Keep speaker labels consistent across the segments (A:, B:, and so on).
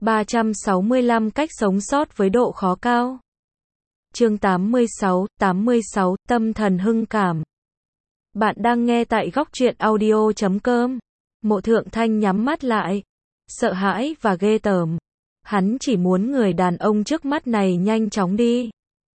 A: 365 cách sống sót với độ khó cao. Chương 86, Tâm thần hưng cảm. Bạn đang nghe tại góc truyện audio.com. Mộ Thượng Thanh nhắm mắt lại, sợ hãi và ghê tởm. Hắn chỉ muốn người đàn ông trước mắt này nhanh chóng đi,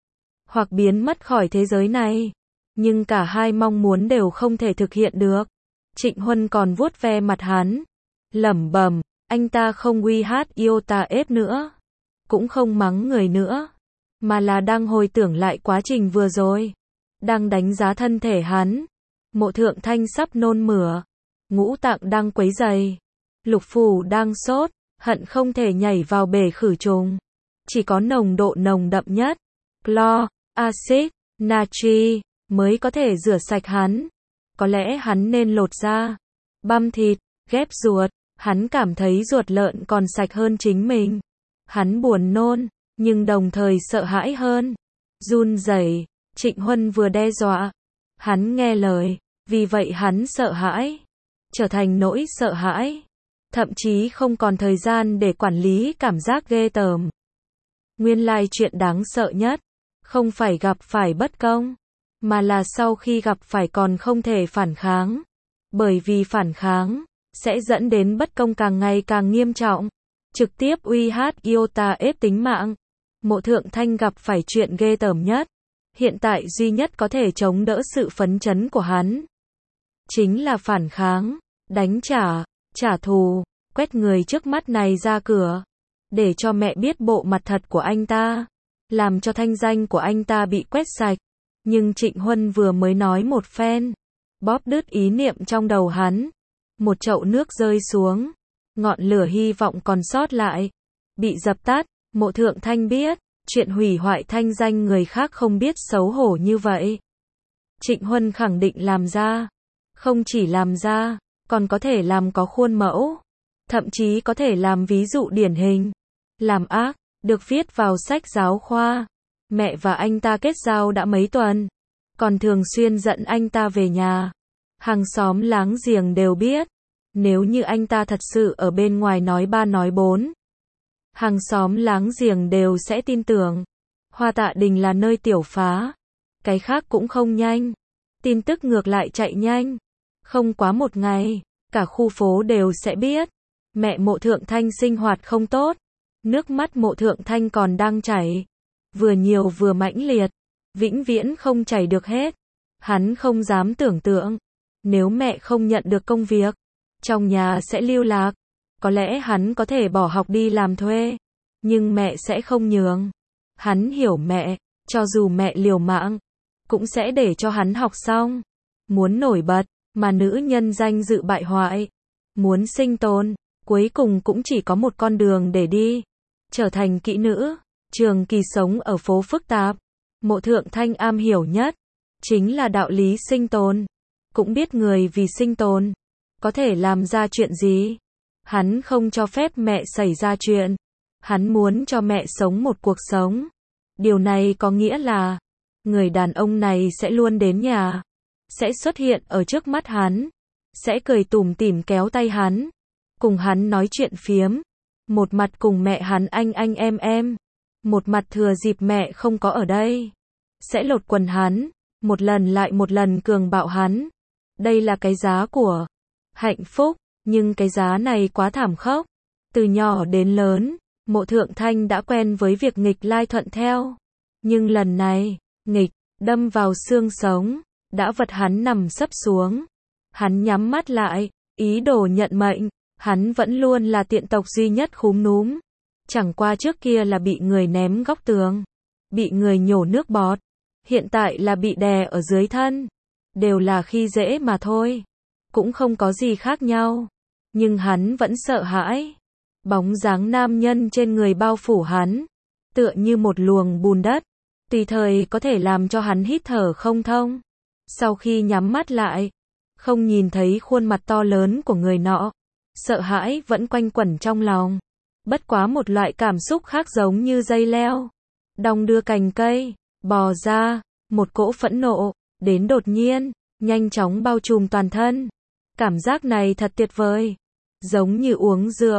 A: hoặc biến mất khỏi thế giới này. Nhưng cả hai mong muốn đều không thể thực hiện được. Trịnh Huân còn vuốt ve mặt hắn, lẩm bẩm, anh ta không uy hát yêu ta ép nữa, cũng không mắng người nữa, mà là đang hồi tưởng lại quá trình vừa rồi, đang đánh giá thân thể hắn. Mộ Thượng Thanh sắp nôn mửa, ngũ tạng đang quấy rầy, lục phủ đang sốt, hận không thể nhảy vào bể khử trùng. Chỉ có nồng độ nồng đậm nhất, clo, axit, natri, mới có thể rửa sạch hắn. Có lẽ hắn nên lột da, băm thịt, ghép ruột. Hắn cảm thấy ruột lợn còn sạch hơn chính mình. Hắn buồn nôn, nhưng đồng thời sợ hãi hơn. Run rẩy. Trịnh Huân vừa đe dọa, hắn nghe lời, vì vậy hắn sợ hãi, trở thành nỗi sợ hãi, thậm chí không còn thời gian để quản lý cảm giác ghê tởm. Nguyên lai chuyện đáng sợ nhất, không phải gặp phải bất công, mà là sau khi gặp phải còn không thể phản kháng. Bởi vì phản kháng sẽ dẫn đến bất công càng ngày càng nghiêm trọng, trực tiếp uy hát yêu ta ép tính mạng. Mộ Thượng Thanh gặp phải chuyện ghê tởm nhất, hiện tại duy nhất có thể chống đỡ sự phấn chấn của hắn, chính là phản kháng, đánh trả, trả thù, quét người trước mắt này ra cửa, để cho mẹ biết bộ mặt thật của anh ta, làm cho thanh danh của anh ta bị quét sạch. Nhưng Trịnh Huân vừa mới nói một phen, bóp đứt ý niệm trong đầu hắn. Một chậu nước rơi xuống, ngọn lửa hy vọng còn sót lại, bị dập tắt. Mộ Thượng Thanh biết, chuyện hủy hoại thanh danh người khác không biết xấu hổ như vậy. Trịnh Huân khẳng định làm ra, không chỉ làm ra, còn có thể làm có khuôn mẫu, thậm chí có thể làm ví dụ điển hình. Làm ác, được viết vào sách giáo khoa. Mẹ và anh ta kết giao đã mấy tuần, còn thường xuyên dẫn anh ta về nhà. Hàng xóm láng giềng đều biết, nếu như anh ta thật sự ở bên ngoài nói ba nói bốn, hàng xóm láng giềng đều sẽ tin tưởng. Hoa Tạ Đình là nơi tiểu phá, cái khác cũng không nhanh, tin tức ngược lại chạy nhanh. Không quá một ngày, cả khu phố đều sẽ biết, mẹ Mộ Thượng Thanh sinh hoạt không tốt. Nước mắt Mộ Thượng Thanh còn đang chảy, vừa nhiều vừa mãnh liệt, vĩnh viễn không chảy được hết. Hắn không dám tưởng tượng, nếu mẹ không nhận được công việc, trong nhà sẽ lưu lạc. Có lẽ hắn có thể bỏ học đi làm thuê, nhưng mẹ sẽ không nhường. Hắn hiểu mẹ, cho dù mẹ liều mạng, cũng sẽ để cho hắn học xong. Muốn nổi bật, mà nữ nhân danh dự bại hoại. Muốn sinh tồn, cuối cùng cũng chỉ có một con đường để đi, trở thành kỹ nữ. Trường Kỳ sống ở phố phức tạp, Mộ Thượng Thanh am hiểu nhất, chính là đạo lý sinh tồn. Cũng biết người vì sinh tồn, có thể làm ra chuyện gì. Hắn không cho phép mẹ xảy ra chuyện. Hắn muốn cho mẹ sống một cuộc sống. Điều này có nghĩa là, người đàn ông này sẽ luôn đến nhà, sẽ xuất hiện ở trước mắt hắn, sẽ cười tủm tỉm kéo tay hắn, cùng hắn nói chuyện phiếm. Một mặt cùng mẹ hắn anh em, một mặt thừa dịp mẹ không có ở đây, sẽ lột quần hắn, một lần lại một lần cường bạo hắn. Đây là cái giá của hạnh phúc, nhưng cái giá này quá thảm khốc. Từ nhỏ đến lớn, Mộ Thượng Thanh đã quen với việc nghịch lai thuận theo. Nhưng lần này, nghịch, đâm vào xương sống, đã vật hắn nằm sấp xuống. Hắn nhắm mắt lại, ý đồ nhận mệnh. Hắn vẫn luôn là tiện tộc duy nhất khúm núm. Chẳng qua trước kia là bị người ném góc tường, bị người nhổ nước bọt. Hiện tại là bị đè ở dưới thân. Đều là khi dễ mà thôi, cũng không có gì khác nhau. Nhưng hắn vẫn sợ hãi. Bóng dáng nam nhân trên người bao phủ hắn, tựa như một luồng bùn đất, tùy thời có thể làm cho hắn hít thở không thông. Sau khi nhắm mắt lại, không nhìn thấy khuôn mặt to lớn của người nọ, sợ hãi vẫn quanh quẩn trong lòng. Bất quá một loại cảm xúc khác giống như dây leo, đong đưa cành cây, bò ra, một cỗ phẫn nộ, đến đột nhiên, nhanh chóng bao trùm toàn thân. Cảm giác này thật tuyệt vời, giống như uống rượu,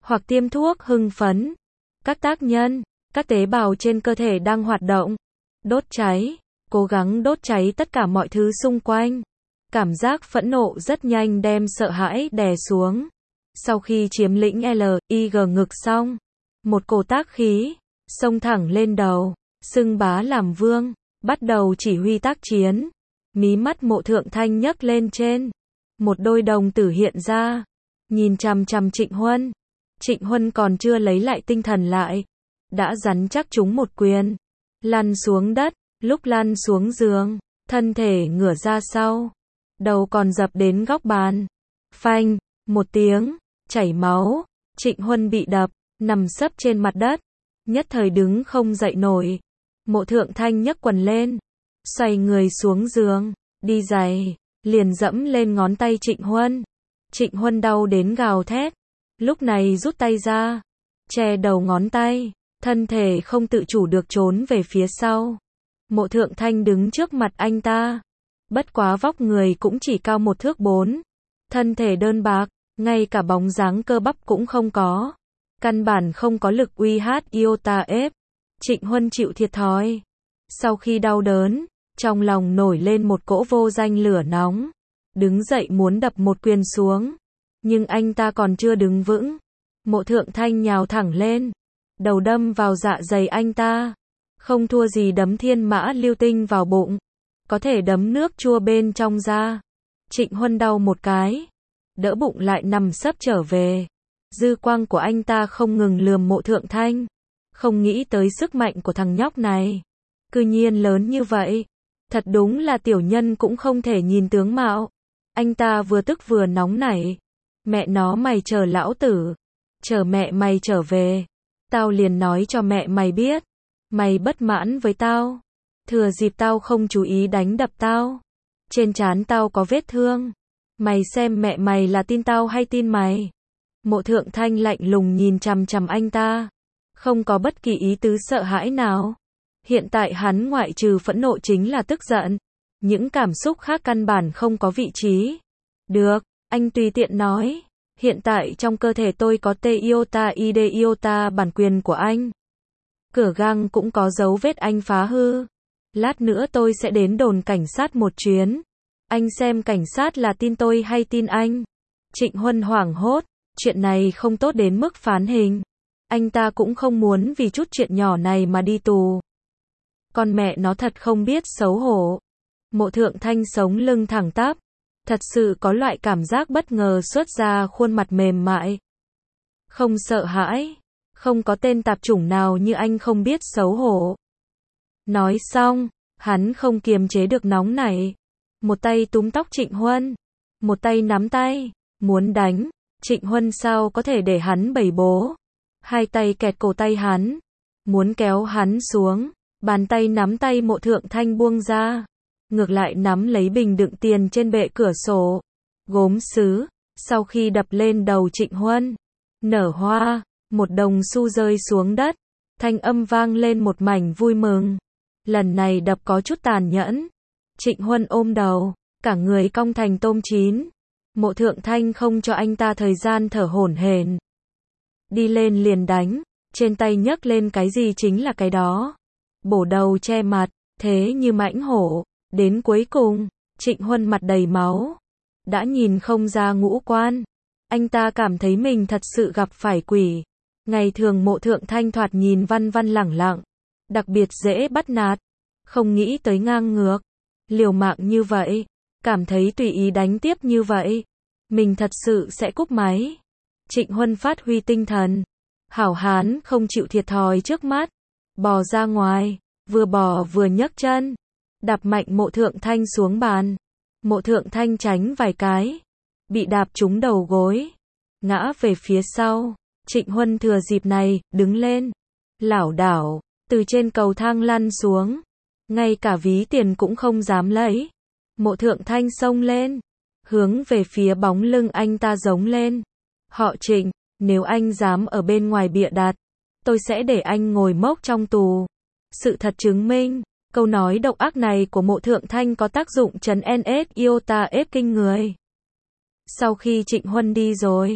A: hoặc tiêm thuốc hưng phấn. Các tác nhân, các tế bào trên cơ thể đang hoạt động, đốt cháy, cố gắng đốt cháy tất cả mọi thứ xung quanh. Cảm giác phẫn nộ rất nhanh đem sợ hãi đè xuống. Sau khi chiếm lĩnh LIG ngực xong, một cổ tác khí xông thẳng lên đầu, xưng bá làm vương, bắt đầu chỉ huy tác chiến. Mí mắt Mộ Thượng Thanh nhấc lên trên, một đôi đồng tử hiện ra, nhìn chằm chằm Trịnh Huân. Trịnh Huân còn chưa lấy lại tinh thần lại, đã rắn chắc trúng một quyền, lăn xuống đất. Lúc lăn xuống giường, thân thể ngửa ra sau, đầu còn dập đến góc bàn. Phanh, một tiếng, chảy máu. Trịnh Huân bị đập, nằm sấp trên mặt đất, nhất thời đứng không dậy nổi. Mộ Thượng Thanh nhấc quần lên, xoay người xuống giường, đi giày, liền dẫm lên ngón tay Trịnh Huân. Trịnh Huân đau đến gào thét, lúc này rút tay ra, che đầu ngón tay, thân thể không tự chủ được trốn về phía sau. Mộ Thượng Thanh đứng trước mặt anh ta, bất quá vóc người cũng chỉ cao 1 thước 4, thân thể đơn bạc, ngay cả bóng dáng cơ bắp cũng không có, căn bản không có lực uy hát iota ép. Trịnh Huân chịu thiệt thòi. Sau khi đau đớn, trong lòng nổi lên một cỗ vô danh lửa nóng, đứng dậy muốn đập một quyền xuống, nhưng anh ta còn chưa đứng vững. Mộ Thượng Thanh nhào thẳng lên, đầu đâm vào dạ dày anh ta, không thua gì đấm thiên mã lưu tinh vào bụng, có thể đấm nước chua bên trong ra. Trịnh Huân đau một cái, đỡ bụng lại nằm sấp trở về. Dư quang của anh ta không ngừng lườm Mộ Thượng Thanh, không nghĩ tới sức mạnh của thằng nhóc này, cư nhiên lớn như vậy. Thật đúng là tiểu nhân cũng không thể nhìn tướng mạo. Anh ta vừa tức vừa nóng nảy. Mẹ nó mày chờ lão tử, chờ mẹ mày trở về, tao liền nói cho mẹ mày biết, mày bất mãn với tao, thừa dịp tao không chú ý đánh đập tao, trên trán tao có vết thương, mày xem mẹ mày là tin tao hay tin mày. Mộ Thượng Thanh lạnh lùng nhìn chằm chằm anh ta, không có bất kỳ ý tứ sợ hãi nào. Hiện tại hắn ngoại trừ phẫn nộ chính là tức giận, những cảm xúc khác căn bản không có vị trí. Được, anh tùy tiện nói, hiện tại trong cơ thể tôi có T-iota ID-iota bản quyền của anh. Cửa gang cũng có dấu vết anh phá hư. Lát nữa tôi sẽ đến đồn cảnh sát một chuyến. Anh xem cảnh sát là tin tôi hay tin anh. Trịnh Huân hoảng hốt, chuyện này không tốt đến mức phán hình. Anh ta cũng không muốn vì chút chuyện nhỏ này mà đi tù. Con mẹ nó thật không biết xấu hổ. Mộ Thượng Thanh sống lưng thẳng tắp, thật sự có loại cảm giác bất ngờ xuất ra khuôn mặt mềm mại. Không sợ hãi, không có tên tạp chủng nào như anh không biết xấu hổ. Nói xong, hắn không kiềm chế được nóng nảy, một tay túm tóc Trịnh Huân, một tay nắm tay, muốn đánh. Trịnh Huân sao có thể để hắn bày bố, hai tay kẹt cổ tay hắn, muốn kéo hắn xuống. Bàn tay nắm tay Mộ Thượng Thanh buông ra, ngược lại nắm lấy bình đựng tiền trên bệ cửa sổ, gốm sứ. Sau khi đập lên đầu Trịnh Huân, nở hoa, một đồng xu rơi xuống đất, thanh âm vang lên một mảnh vui mừng. Lần này đập có chút tàn nhẫn. Trịnh Huân ôm đầu, cả người cong thành tôm chín. Mộ Thượng Thanh không cho anh ta thời gian thở hổn hển, đi lên liền đánh, trên tay nhấc lên cái gì chính là cái đó. Bổ đầu che mặt, thế như mãnh hổ. Đến cuối cùng, Trịnh Huân mặt đầy máu, đã nhìn không ra ngũ quan. Anh ta cảm thấy mình thật sự gặp phải quỷ. Ngày thường Mộ Thượng Thanh thoạt nhìn văn văn lẳng lặng, đặc biệt dễ bắt nạt, không nghĩ tới ngang ngược, liều mạng như vậy, cảm thấy tùy ý đánh tiếp như vậy, mình thật sự sẽ cúp máy. Trịnh Huân phát huy tinh thần, hảo hán không chịu thiệt thòi trước mắt, bò ra ngoài, vừa bò vừa nhấc chân, đạp mạnh Mộ Thượng Thanh xuống bàn. Mộ Thượng Thanh tránh vài cái, bị đạp trúng đầu gối, ngã về phía sau. Trịnh Huân thừa dịp này, đứng lên, lảo đảo, từ trên cầu thang lăn xuống, ngay cả ví tiền cũng không dám lấy. Mộ Thượng Thanh xông lên, hướng về phía bóng lưng anh ta giống lên. Họ Trịnh, nếu anh dám ở bên ngoài bịa đặt, tôi sẽ để anh ngồi mốc trong tù. Sự thật chứng minh, câu nói độc ác này của Mộ Thượng Thanh có tác dụng trấn NS iota ép kinh người. Sau khi Trịnh Huân đi rồi,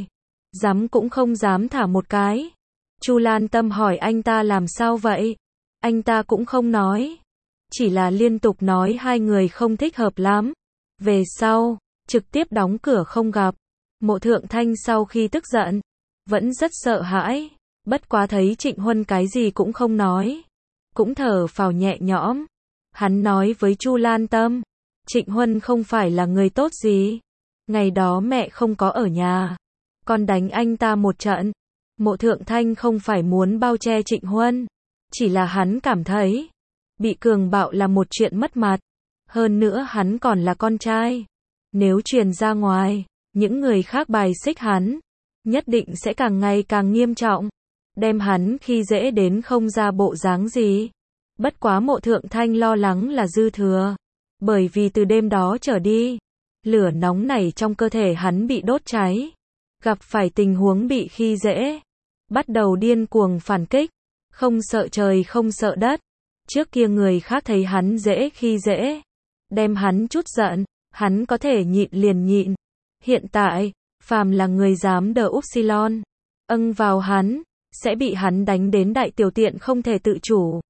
A: Dám cũng không dám thả một cái. Chu Lan Tâm hỏi anh ta làm sao vậy? Anh ta cũng không nói. Chỉ là liên tục nói hai người không thích hợp lắm. Về sau, trực tiếp đóng cửa không gặp. Mộ Thượng Thanh sau khi tức giận, vẫn rất sợ hãi. Bất quá thấy Trịnh Huân cái gì cũng không nói, cũng thở phào nhẹ nhõm. Hắn nói với Chu Lan Tâm, Trịnh Huân không phải là người tốt gì. Ngày đó mẹ không có ở nhà, con đánh anh ta một trận. Mộ Thượng Thanh không phải muốn bao che Trịnh Huân, chỉ là hắn cảm thấy bị cường bạo là một chuyện mất mặt. Hơn nữa hắn còn là con trai. Nếu truyền ra ngoài, những người khác bài xích hắn, nhất định sẽ càng ngày càng nghiêm trọng, đem hắn khi dễ đến không ra bộ dáng gì. Bất quá Mộ Thượng Thanh lo lắng là dư thừa, bởi vì từ đêm đó trở đi, lửa nóng này trong cơ thể hắn bị đốt cháy, gặp phải tình huống bị khi dễ, bắt đầu điên cuồng phản kích, không sợ trời không sợ đất. Trước kia người khác thấy hắn dễ khi dễ, đem hắn chút giận, hắn có thể nhịn liền nhịn. Hiện tại, phàm là người dám đờ upsilon vào hắn, sẽ bị hắn đánh đến đại tiểu tiện không thể tự chủ.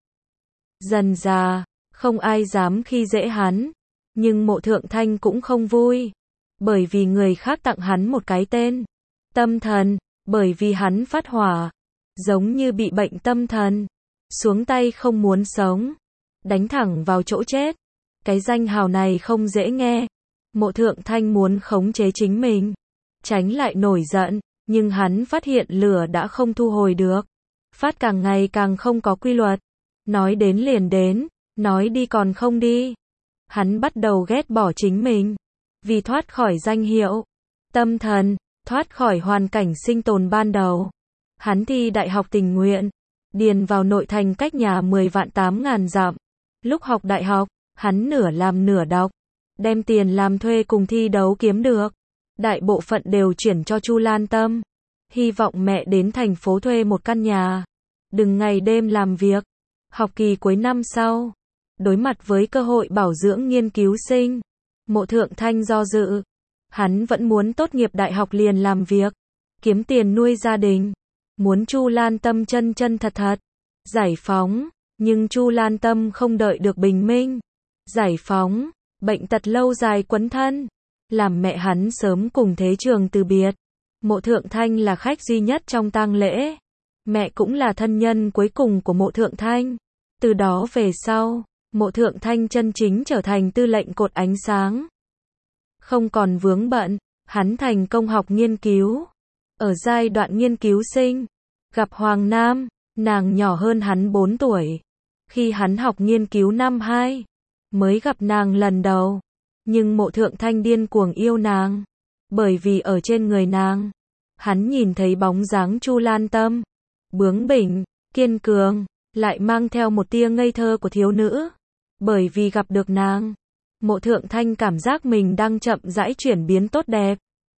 A: Dần dà, không ai dám khi dễ hắn, nhưng Mộ Thượng Thanh cũng không vui, bởi vì người khác tặng hắn một cái tên, tâm thần, bởi vì hắn phát hỏa, giống như bị bệnh tâm thần, xuống tay không muốn sống, đánh thẳng vào chỗ chết. Cái danh hào này không dễ nghe. Mộ Thượng Thanh muốn khống chế chính mình, tránh lại nổi giận, nhưng hắn phát hiện lửa đã không thu hồi được. Phát càng ngày càng không có quy luật. Nói đến liền đến, nói đi còn không đi. Hắn bắt đầu ghét bỏ chính mình. Vì thoát khỏi danh hiệu tâm thần, thoát khỏi hoàn cảnh sinh tồn ban đầu, hắn thi đại học tình nguyện, điền vào nội thành cách nhà 10.800.000 dặm. Lúc học đại học, hắn nửa làm nửa đọc, đem tiền làm thuê cùng thi đấu kiếm được, đại bộ phận đều chuyển cho Chu Lan Tâm, hy vọng mẹ đến thành phố thuê một căn nhà, đừng ngày đêm làm việc. Học kỳ cuối năm sau, đối mặt với cơ hội bảo dưỡng nghiên cứu sinh, Mộ Thượng Thanh do dự, hắn vẫn muốn tốt nghiệp đại học liền làm việc, kiếm tiền nuôi gia đình, muốn Chu Lan Tâm chân chân thật thật giải phóng, nhưng Chu Lan Tâm không đợi được bình minh, giải phóng, bệnh tật lâu dài quấn thân, làm mẹ hắn sớm cùng thế trường từ biệt. Mộ Thượng Thanh là khách duy nhất trong tang lễ, mẹ cũng là thân nhân cuối cùng của Mộ Thượng Thanh. Từ đó về sau, Mộ Thượng Thanh chân chính trở thành tư lệnh cột ánh sáng. Không còn vướng bận, hắn thành công học nghiên cứu. Ở giai đoạn nghiên cứu sinh, gặp Hoàng Nam, nàng nhỏ hơn hắn 4 tuổi. Khi hắn học nghiên cứu năm 2, mới gặp nàng lần đầu. Nhưng Mộ Thượng Thanh điên cuồng yêu nàng, bởi vì ở trên người nàng, hắn nhìn thấy bóng dáng Chu Lan Tâm, bướng bỉnh, kiên cường, lại mang theo một tia ngây thơ của thiếu nữ. Bởi vì gặp được nàng, Mộ Thượng Thanh cảm giác mình đang chậm rãi chuyển biến tốt đẹp.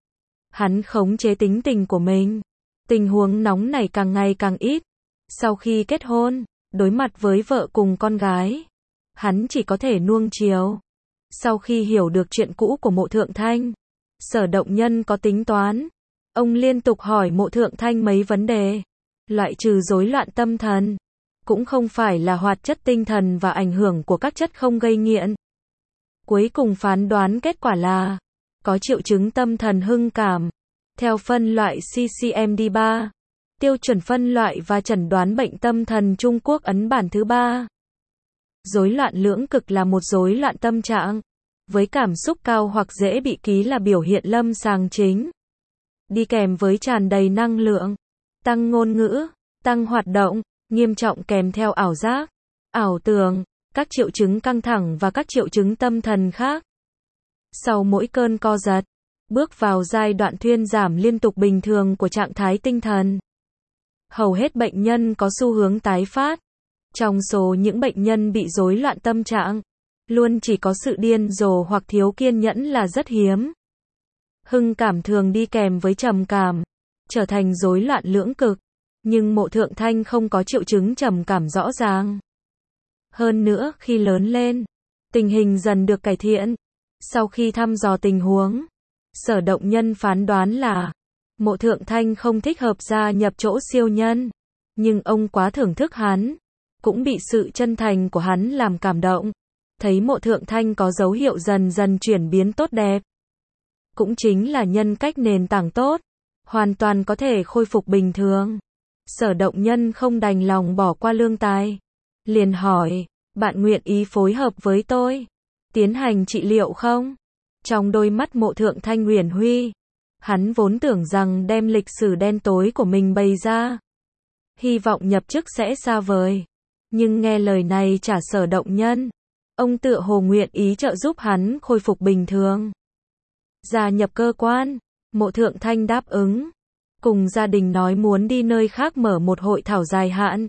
A: Hắn khống chế tính tình của mình. Tình huống nóng này càng ngày càng ít. Sau khi kết hôn, đối mặt với vợ cùng con gái, hắn chỉ có thể nuông chiều. Sau khi hiểu được chuyện cũ của Mộ Thượng Thanh, Sở Động Nhân có tính toán. Ông liên tục hỏi Mộ Thượng Thanh mấy vấn đề. Loại trừ rối loạn tâm thần, cũng không phải là hoạt chất tinh thần và ảnh hưởng của các chất không gây nghiện. Cuối cùng phán đoán kết quả là có triệu chứng tâm thần hưng cảm, theo phân loại CCMD3, tiêu chuẩn phân loại và chẩn đoán bệnh tâm thần Trung Quốc ấn bản thứ 3. Rối loạn lưỡng cực là một rối loạn tâm trạng, với cảm xúc cao hoặc dễ bị ký là biểu hiện lâm sàng chính. Đi kèm với tràn đầy năng lượng, tăng ngôn ngữ, tăng hoạt động, nghiêm trọng kèm theo ảo giác, ảo tưởng, các triệu chứng căng thẳng và các triệu chứng tâm thần khác. Sau mỗi cơn co giật, bước vào giai đoạn thuyên giảm liên tục bình thường của trạng thái tinh thần. Hầu hết bệnh nhân có xu hướng tái phát. Trong số những bệnh nhân bị rối loạn tâm trạng, luôn chỉ có sự điên rồ hoặc thiếu kiên nhẫn là rất hiếm. Hưng cảm thường đi kèm với trầm cảm, trở thành rối loạn lưỡng cực, nhưng Mộ Thượng Thanh không có triệu chứng trầm cảm rõ ràng. Hơn nữa, khi lớn lên, tình hình dần được cải thiện. Sau khi thăm dò tình huống, Sở Động Nhân phán đoán là Mộ Thượng Thanh không thích hợp gia nhập chỗ siêu nhân, nhưng ông quá thưởng thức hắn, cũng bị sự chân thành của hắn làm cảm động. Thấy Mộ Thượng Thanh có dấu hiệu dần dần chuyển biến tốt đẹp, cũng chính là nhân cách nền tảng tốt, hoàn toàn có thể khôi phục bình thường. Sở Động Nhân không đành lòng bỏ qua lương tài, liền hỏi, bạn nguyện ý phối hợp với tôi, tiến hành trị liệu không? Trong đôi mắt Mộ Thượng Thanh huyền huy, hắn vốn tưởng rằng đem lịch sử đen tối của mình bày ra, hy vọng nhập chức sẽ xa vời. Nhưng nghe lời này trả Sở Động Nhân, ông tựa hồ nguyện ý trợ giúp hắn khôi phục bình thường. Gia nhập cơ quan, Mộ Thượng Thanh đáp ứng, cùng gia đình nói muốn đi nơi khác mở một hội thảo dài hạn.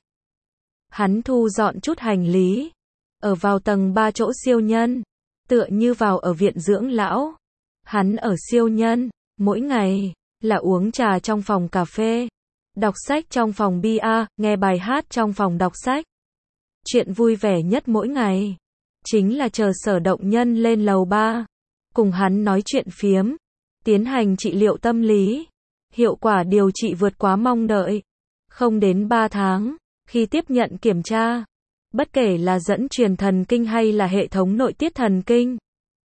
A: Hắn thu dọn chút hành lý, ở vào tầng 3 chỗ siêu nhân, tựa như vào ở viện dưỡng lão. Hắn ở siêu nhân, mỗi ngày, là uống trà trong phòng cà phê, đọc sách trong phòng bia, nghe bài hát trong phòng đọc sách. Chuyện vui vẻ nhất mỗi ngày, chính là chờ Sở Động Nhân lên lầu 3, cùng hắn nói chuyện phiếm, tiến hành trị liệu tâm lý. Hiệu quả điều trị vượt quá mong đợi. Không đến 3 tháng, khi tiếp nhận kiểm tra, bất kể là dẫn truyền thần kinh hay là hệ thống nội tiết thần kinh,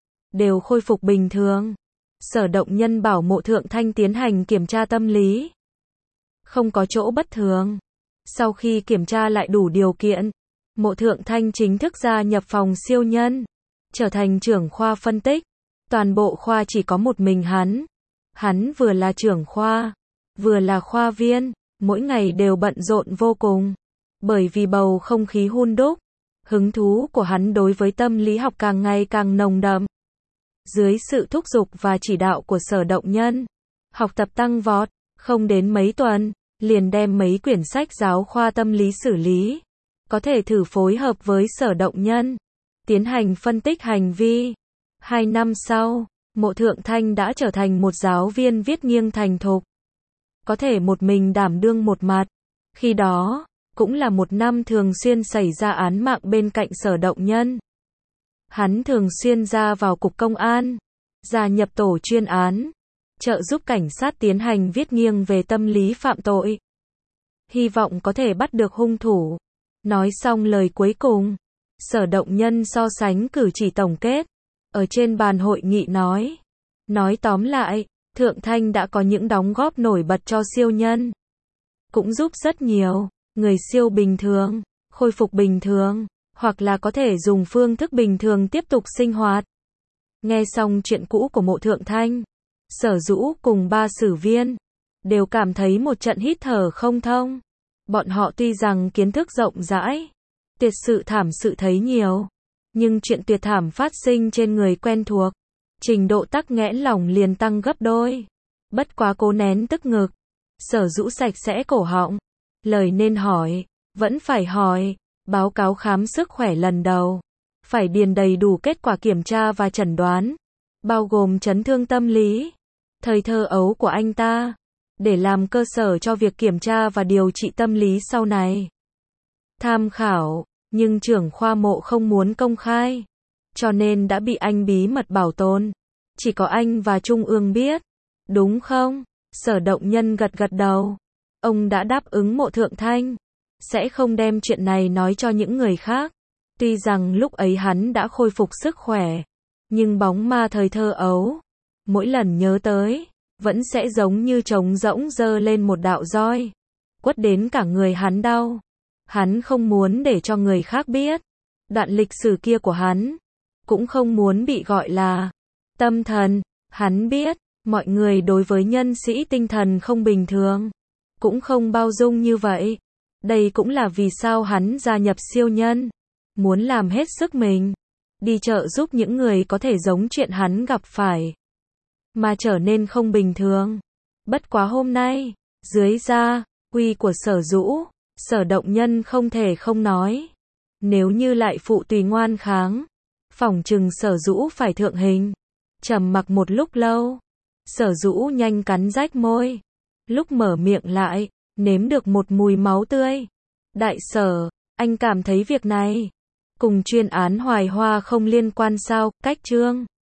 A: đều khôi phục bình thường. Sở Động Nhân bảo Mộ Thượng Thanh tiến hành kiểm tra tâm lý, không có chỗ bất thường. Sau khi kiểm tra lại đủ điều kiện, Mộ Thượng Thanh chính thức gia nhập phòng siêu nhân, trở thành trưởng khoa phân tích. Toàn bộ khoa chỉ có một mình hắn. Hắn vừa là trưởng khoa, vừa là khoa viên, mỗi ngày đều bận rộn vô cùng. Bởi vì bầu không khí hun đúc, hứng thú của hắn đối với tâm lý học càng ngày càng nồng đậm. Dưới sự thúc giục và chỉ đạo của Sở Động Nhân, học tập tăng vọt, không đến mấy tuần, liền đem mấy quyển sách giáo khoa tâm lý xử lý. Có thể thử phối hợp với Sở Động Nhân, tiến hành phân tích hành vi. 2 năm sau, Mộ Thượng Thanh đã trở thành một giáo viên viết nghiêng thành thục, có thể một mình đảm đương một mặt. Khi đó, cũng là một năm thường xuyên xảy ra án mạng bên cạnh Sở Động Nhân. Hắn thường xuyên ra vào cục công an, gia nhập tổ chuyên án, trợ giúp cảnh sát tiến hành viết nghiêng về tâm lý phạm tội. Hy vọng có thể bắt được hung thủ. Nói xong lời cuối cùng, Sở Động Nhân so sánh cử chỉ tổng kết, ở trên bàn hội nghị nói tóm lại, Thượng Thanh đã có những đóng góp nổi bật cho siêu nhân, cũng giúp rất nhiều người siêu bình thường khôi phục bình thường, hoặc là có thể dùng phương thức bình thường tiếp tục sinh hoạt. Nghe xong chuyện cũ của Mộ Thượng Thanh, Sở Dũ cùng 3 sử viên đều cảm thấy một trận hít thở không thông. Bọn họ tuy rằng kiến thức rộng rãi, tuyệt sự thảm sự thấy nhiều, nhưng chuyện tuyệt thảm phát sinh trên người quen thuộc, trình độ tắc nghẽn lòng liền tăng gấp đôi. Bất quá cố nén tức ngực, Sở Dũ sạch sẽ cổ họng, lời nên hỏi, vẫn phải hỏi. Báo cáo khám sức khỏe lần đầu, phải điền đầy đủ kết quả kiểm tra và chẩn đoán, bao gồm chấn thương tâm lý, thời thơ ấu của anh ta, để làm cơ sở cho việc kiểm tra và điều trị tâm lý sau này. Tham khảo, nhưng trưởng khoa Mộ không muốn công khai, cho nên đã bị anh bí mật bảo tồn. Chỉ có anh và Trung ương biết, đúng không? Sở Động Nhân gật gật đầu. Ông đã đáp ứng Mộ Thượng Thanh, sẽ không đem chuyện này nói cho những người khác. Tuy rằng lúc ấy hắn đã khôi phục sức khỏe, nhưng bóng ma thời thơ ấu, mỗi lần nhớ tới, vẫn sẽ giống như trống rỗng giơ lên một đạo roi, quất đến cả người hắn đau. Hắn không muốn để cho người khác biết đoạn lịch sử kia của hắn, cũng không muốn bị gọi là tâm thần. Hắn biết, mọi người đối với nhân sĩ tinh thần không bình thường, cũng không bao dung như vậy. Đây cũng là vì sao hắn gia nhập siêu nhân, muốn làm hết sức mình, đi trợ giúp những người có thể giống chuyện hắn gặp phải, mà trở nên không bình thường. Bất quá hôm nay, dưới gia uy của Sở Dũ, Sở Động Nhân không thể không nói. Nếu như lại phụ tùy ngoan kháng, phỏng chừng Sở Dũ phải thượng hình. Trầm mặc một lúc lâu, Sở Dũ nhanh cắn rách môi, lúc mở miệng lại, nếm được một mùi máu tươi. Đại Sở, anh cảm thấy việc này cùng chuyên án Hoài Hoa không liên quan sao? Cách chương